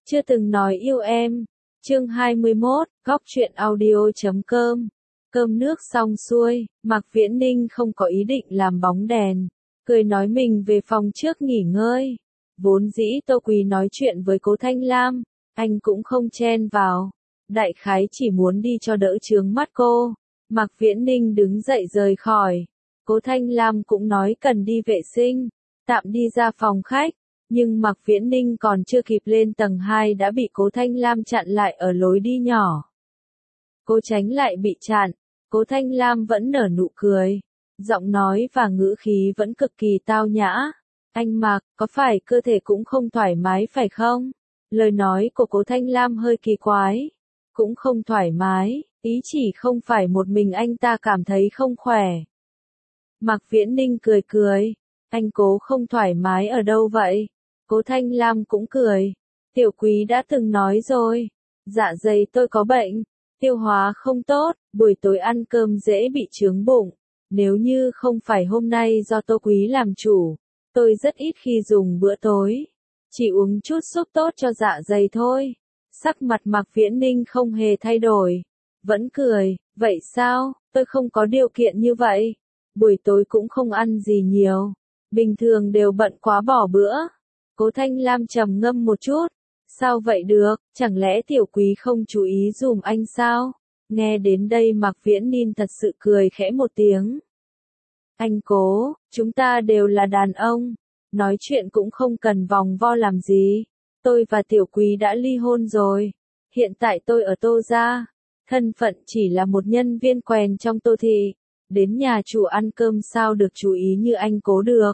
Chưa từng nói yêu em. Chương 21, góc truyện audio.com. Cơm nước xong xuôi, Mạc Viễn Ninh không có ý định làm bóng đèn, cười nói mình về phòng trước nghỉ ngơi. Vốn dĩ Tô Quý nói chuyện với Cố Thanh Lam, anh cũng không chen vào. Đại khái chỉ muốn đi cho đỡ chướng mắt cô. Mạc Viễn Ninh đứng dậy rời khỏi. Cố Thanh Lam cũng nói cần đi vệ sinh, tạm đi ra phòng khách. Nhưng Mạc Viễn Ninh còn chưa kịp lên tầng 2 đã bị Cố Thanh Lam chặn lại ở lối đi nhỏ. Cô tránh lại bị chặn, Cố Thanh Lam vẫn nở nụ cười. Giọng nói và ngữ khí vẫn cực kỳ tao nhã. Anh Mạc, có phải cơ thể cũng không thoải mái phải không? Lời nói của Cố Thanh Lam hơi kỳ quái. Cũng không thoải mái, ý chỉ không phải một mình anh ta cảm thấy không khỏe. Mạc Viễn Ninh cười cười. Anh Cố không thoải mái ở đâu vậy? Cố Thanh Lam cũng cười. Tiểu Quý đã từng nói rồi. Dạ dày tôi có bệnh. Tiêu hóa không tốt, buổi tối ăn cơm dễ bị chướng bụng. Nếu như không phải hôm nay do Tô Quý làm chủ, tôi rất ít khi dùng bữa tối. Chỉ uống chút súp tốt cho dạ dày thôi. Sắc mặt Mạc Viễn Ninh không hề thay đổi. Vẫn cười, vậy sao, tôi không có điều kiện như vậy. Buổi tối cũng không ăn gì nhiều. Bình thường đều bận quá bỏ bữa. Cố Thanh Lam trầm ngâm một chút. Sao vậy được, chẳng lẽ Tiểu Quý không chú ý dùm anh sao? Nghe đến đây Mạc Viễn Ninh thật sự cười khẽ một tiếng. Anh Cố, chúng ta đều là đàn ông. Nói chuyện cũng không cần vòng vo làm gì. Tôi và Tiểu Quý đã ly hôn rồi. Hiện tại tôi ở Tô gia. Thân phận chỉ là một nhân viên quèn trong Tô thị. Đến nhà chủ ăn cơm sao được chú ý như anh Cố được.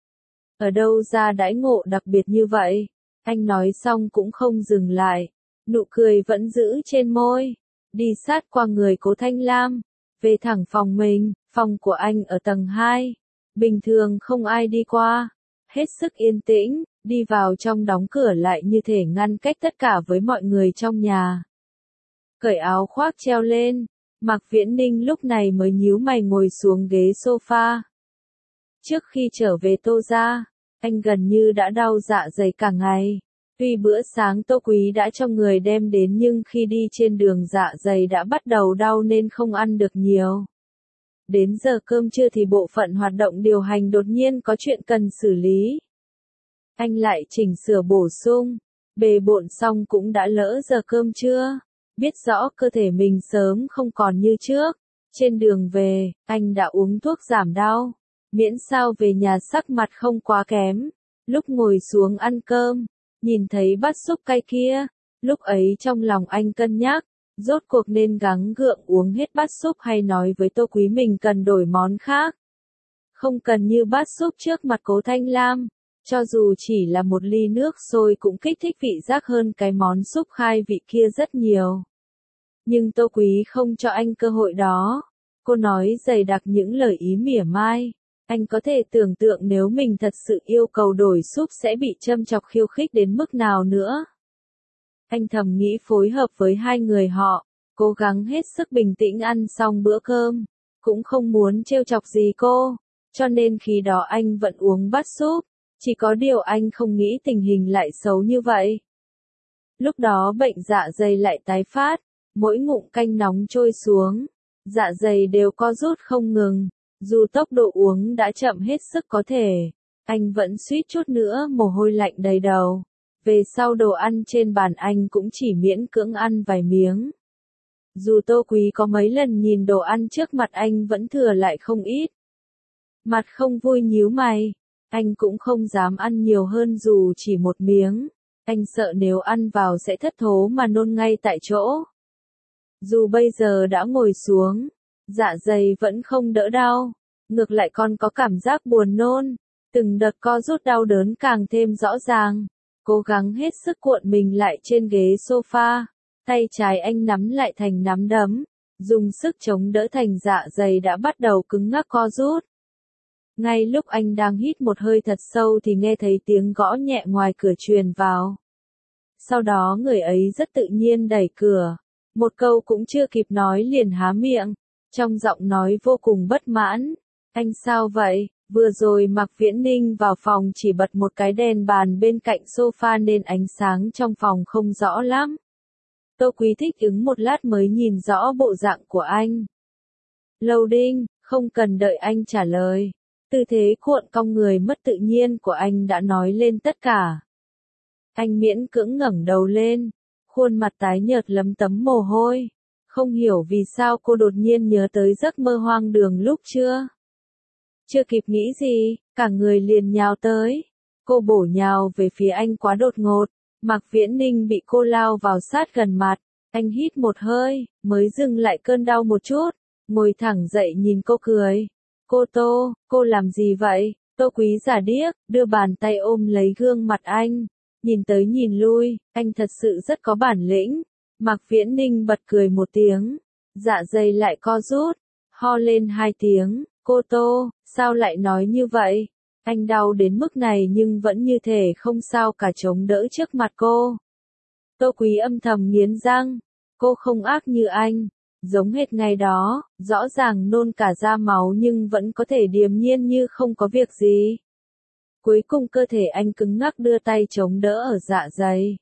Ở đâu ra đãi ngộ đặc biệt như vậy? Anh nói xong cũng không dừng lại. Nụ cười vẫn giữ trên môi. Đi sát qua người Cố Thanh Lam. Về thẳng phòng mình. Phòng của anh ở tầng 2. Bình thường không ai đi qua. Hết sức yên tĩnh. Đi vào trong đóng cửa lại như thể ngăn cách tất cả với mọi người trong nhà. Cởi áo khoác treo lên. Mạc Viễn Ninh lúc này mới nhíu mày ngồi xuống ghế sofa. Trước khi trở về Tô gia, anh gần như đã đau dạ dày cả ngày. Tuy bữa sáng Tô Quý đã cho người đem đến nhưng khi đi trên đường dạ dày đã bắt đầu đau nên không ăn được nhiều. Đến giờ cơm trưa thì bộ phận hoạt động điều hành đột nhiên có chuyện cần xử lý. Anh lại chỉnh sửa bổ sung. Bề bộn xong cũng đã lỡ giờ cơm trưa. Biết rõ cơ thể mình sớm không còn như trước. Trên đường về, anh đã uống thuốc giảm đau. Miễn sao về nhà sắc mặt không quá kém. Lúc ngồi xuống ăn cơm, nhìn thấy bát súp cay kia. Lúc ấy trong lòng anh cân nhắc. Rốt cuộc nên gắng gượng uống hết bát súp hay nói với Tô Quý mình cần đổi món khác. Không cần như bát súp trước mặt Cố Thanh Lam. Cho dù chỉ là một ly nước sôi cũng kích thích vị giác hơn cái món súp khai vị kia rất nhiều. Nhưng Tô Quý không cho anh cơ hội đó. Cô nói dày đặc những lời ý mỉa mai. Anh có thể tưởng tượng nếu mình thật sự yêu cầu đổi súp sẽ bị châm chọc khiêu khích đến mức nào nữa. Anh thầm nghĩ phối hợp với hai người họ, cố gắng hết sức bình tĩnh ăn xong bữa cơm. Cũng không muốn trêu chọc gì cô, cho nên khi đó anh vẫn uống bát súp. Chỉ có điều anh không nghĩ tình hình lại xấu như vậy. Lúc đó bệnh dạ dày lại tái phát, mỗi ngụm canh nóng trôi xuống, dạ dày đều co rút không ngừng. Dù tốc độ uống đã chậm hết sức có thể, anh vẫn suýt chút nữa mồ hôi lạnh đầy đầu. Về sau đồ ăn trên bàn anh cũng chỉ miễn cưỡng ăn vài miếng. Dù Tô Quý có mấy lần nhìn đồ ăn trước mặt anh vẫn thừa lại không ít. Mặt không vui nhíu mày. Anh cũng không dám ăn nhiều hơn dù chỉ một miếng. Anh sợ nếu ăn vào sẽ thất thố mà nôn ngay tại chỗ. Dù bây giờ đã ngồi xuống, dạ dày vẫn không đỡ đau. Ngược lại còn có cảm giác buồn nôn. Từng đợt co rút đau đớn càng thêm rõ ràng. Cố gắng hết sức cuộn mình lại trên ghế sofa. Tay trái anh nắm lại thành nắm đấm. Dùng sức chống đỡ thành dạ dày đã bắt đầu cứng ngắc co rút. Ngay lúc anh đang hít một hơi thật sâu thì nghe thấy tiếng gõ nhẹ ngoài cửa truyền vào. Sau đó người ấy rất tự nhiên đẩy cửa. Một câu cũng chưa kịp nói liền há miệng. Trong giọng nói vô cùng bất mãn. Anh sao vậy? Vừa rồi Mạc Viễn Ninh vào phòng chỉ bật một cái đèn bàn bên cạnh sofa nên ánh sáng trong phòng không rõ lắm. Tô Quý thích ứng một lát mới nhìn rõ bộ dạng của anh. Loading, không cần đợi anh trả lời. Tư thế cuộn cong người mất tự nhiên của anh đã nói lên tất cả. Anh miễn cưỡng ngẩng đầu lên, khuôn mặt tái nhợt lấm tấm mồ hôi. Không hiểu vì sao cô đột nhiên nhớ tới giấc mơ hoang đường lúc trưa. Chưa kịp nghĩ gì, cả người liền nhào tới. Cô bổ nhào về phía anh quá đột ngột. Mạc Viễn Ninh bị cô lao vào sát gần mặt. Anh hít một hơi, mới dừng lại cơn đau một chút. Ngồi thẳng dậy nhìn cô cười. Cô làm gì vậy? Tô Quý giả điếc, đưa bàn tay ôm lấy gương mặt anh. Nhìn tới nhìn lui, anh thật sự rất có bản lĩnh. Mạc Viễn Ninh bật cười một tiếng. Dạ dày lại co rút. Ho lên 2 tiếng. Cô Tô, sao lại nói như vậy? Anh đau đến mức này nhưng vẫn như thể không sao cả chống đỡ trước mặt cô. Tô Quý âm thầm nghiến răng. Cô không ác như anh. Giống hệt ngày đó, rõ ràng nôn cả ra máu nhưng vẫn có thể điềm nhiên như không có việc gì. Cuối cùng cơ thể anh cứng ngắc đưa tay chống đỡ ở dạ dày.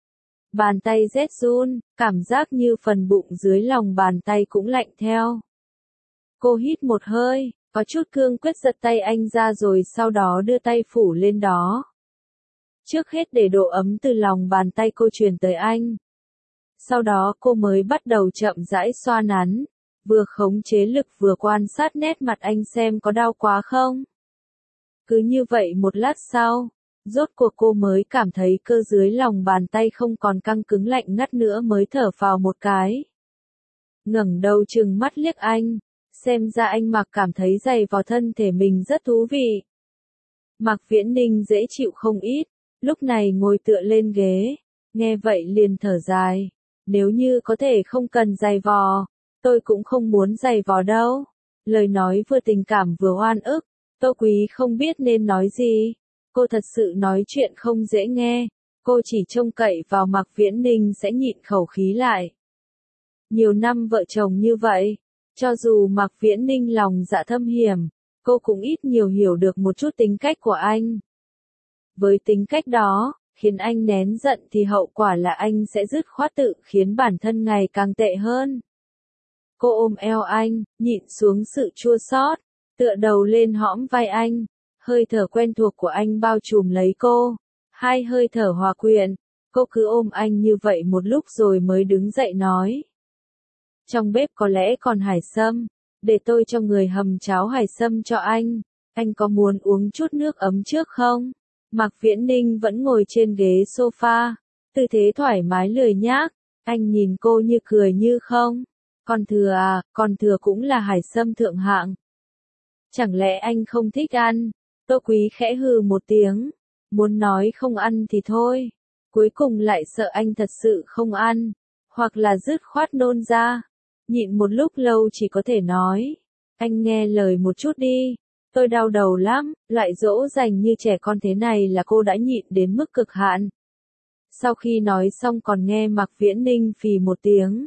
Bàn tay rét run, cảm giác như phần bụng dưới lòng bàn tay cũng lạnh theo. Cô hít một hơi, có chút cương quyết giật tay anh ra rồi sau đó đưa tay phủ lên đó. Trước hết để độ ấm từ lòng bàn tay cô truyền tới anh. Sau đó cô mới bắt đầu chậm rãi xoa nắn, vừa khống chế lực vừa quan sát nét mặt anh xem có đau quá không. Cứ như vậy một lát sau, rốt cuộc cô mới cảm thấy cơ dưới lòng bàn tay không còn căng cứng lạnh ngắt nữa mới thở phào một cái. Ngẩng đầu trừng mắt liếc anh, xem ra anh Mạc cảm thấy giày vào thân thể mình rất thú vị. Mạc Viễn Ninh dễ chịu không ít, lúc này ngồi tựa lên ghế, nghe vậy liền thở dài. Nếu như có thể không cần giày vò, tôi cũng không muốn giày vò đâu. Lời nói vừa tình cảm vừa oan ức, Tô Quý không biết nên nói gì. Cô thật sự nói chuyện không dễ nghe, cô chỉ trông cậy vào Mạc Viễn Ninh sẽ nhịn khẩu khí lại. Nhiều năm vợ chồng như vậy, cho dù Mạc Viễn Ninh lòng dạ thâm hiểm, cô cũng ít nhiều hiểu được một chút tính cách của anh. Với tính cách đó, khiến anh nén giận thì hậu quả là anh sẽ dứt khoát tự khiến bản thân ngày càng tệ hơn. Cô ôm eo anh, nhịn xuống sự chua xót, tựa đầu lên hõm vai anh, hơi thở quen thuộc của anh bao trùm lấy cô, hai hơi thở hòa quyện, cô cứ ôm anh như vậy một lúc rồi mới đứng dậy nói. Trong bếp có lẽ còn hải sâm, để tôi cho người hầm cháo hải sâm cho anh có muốn uống chút nước ấm trước không? Mạc Viễn Ninh vẫn ngồi trên ghế sofa, tư thế thoải mái lười nhác, anh nhìn cô như cười như không. Còn thừa cũng là hải sâm thượng hạng. Chẳng lẽ anh không thích ăn? Tô Quý khẽ hừ một tiếng, muốn nói không ăn thì thôi, cuối cùng lại sợ anh thật sự không ăn, hoặc là dứt khoát nôn ra. Nhịn một lúc lâu chỉ có thể nói, anh nghe lời một chút đi. Tôi đau đầu lắm, loại dỗ dành như trẻ con thế này là cô đã nhịn đến mức cực hạn. Sau khi nói xong còn nghe Mạc Viễn Ninh phì một tiếng.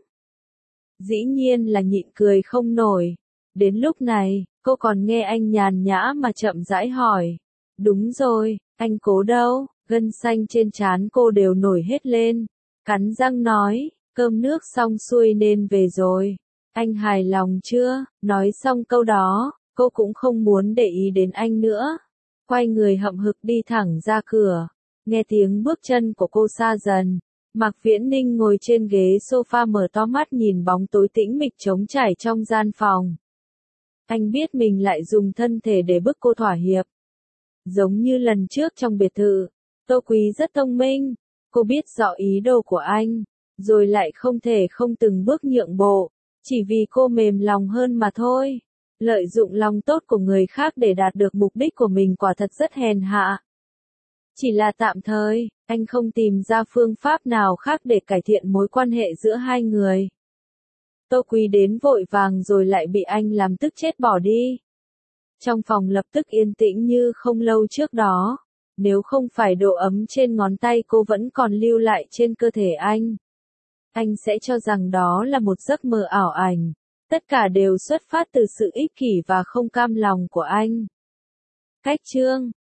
Dĩ nhiên là nhịn cười không nổi. Đến lúc này, cô còn nghe anh nhàn nhã mà chậm rãi hỏi. Đúng rồi, anh Cố đâu? Gân xanh trên trán cô đều nổi hết lên. Cắn răng nói, cơm nước xong xuôi nên về rồi. Anh hài lòng chưa? Nói xong câu đó, cô cũng không muốn để ý đến anh nữa. Quay người hậm hực đi thẳng ra cửa. Nghe tiếng bước chân của cô xa dần. Mạc Viễn Ninh ngồi trên ghế sofa mở to mắt nhìn bóng tối tĩnh mịch trống trải trong gian phòng. Anh biết mình lại dùng thân thể để bức cô thỏa hiệp. Giống như lần trước trong biệt thự, Tô Quý rất thông minh. Cô biết rõ ý đồ của anh, rồi lại không thể không từng bước nhượng bộ, chỉ vì cô mềm lòng hơn mà thôi. Lợi dụng lòng tốt của người khác để đạt được mục đích của mình quả thật rất hèn hạ. Chỉ là tạm thời, anh không tìm ra phương pháp nào khác để cải thiện mối quan hệ giữa hai người. Tô Quý đến vội vàng rồi lại bị anh làm tức chết bỏ đi. Trong phòng lập tức yên tĩnh như không lâu trước đó. Nếu không phải độ ấm trên ngón tay cô vẫn còn lưu lại trên cơ thể anh sẽ cho rằng đó là một giấc mơ ảo ảnh. Tất cả đều xuất phát từ sự ích kỷ và không cam lòng của anh. Cách chương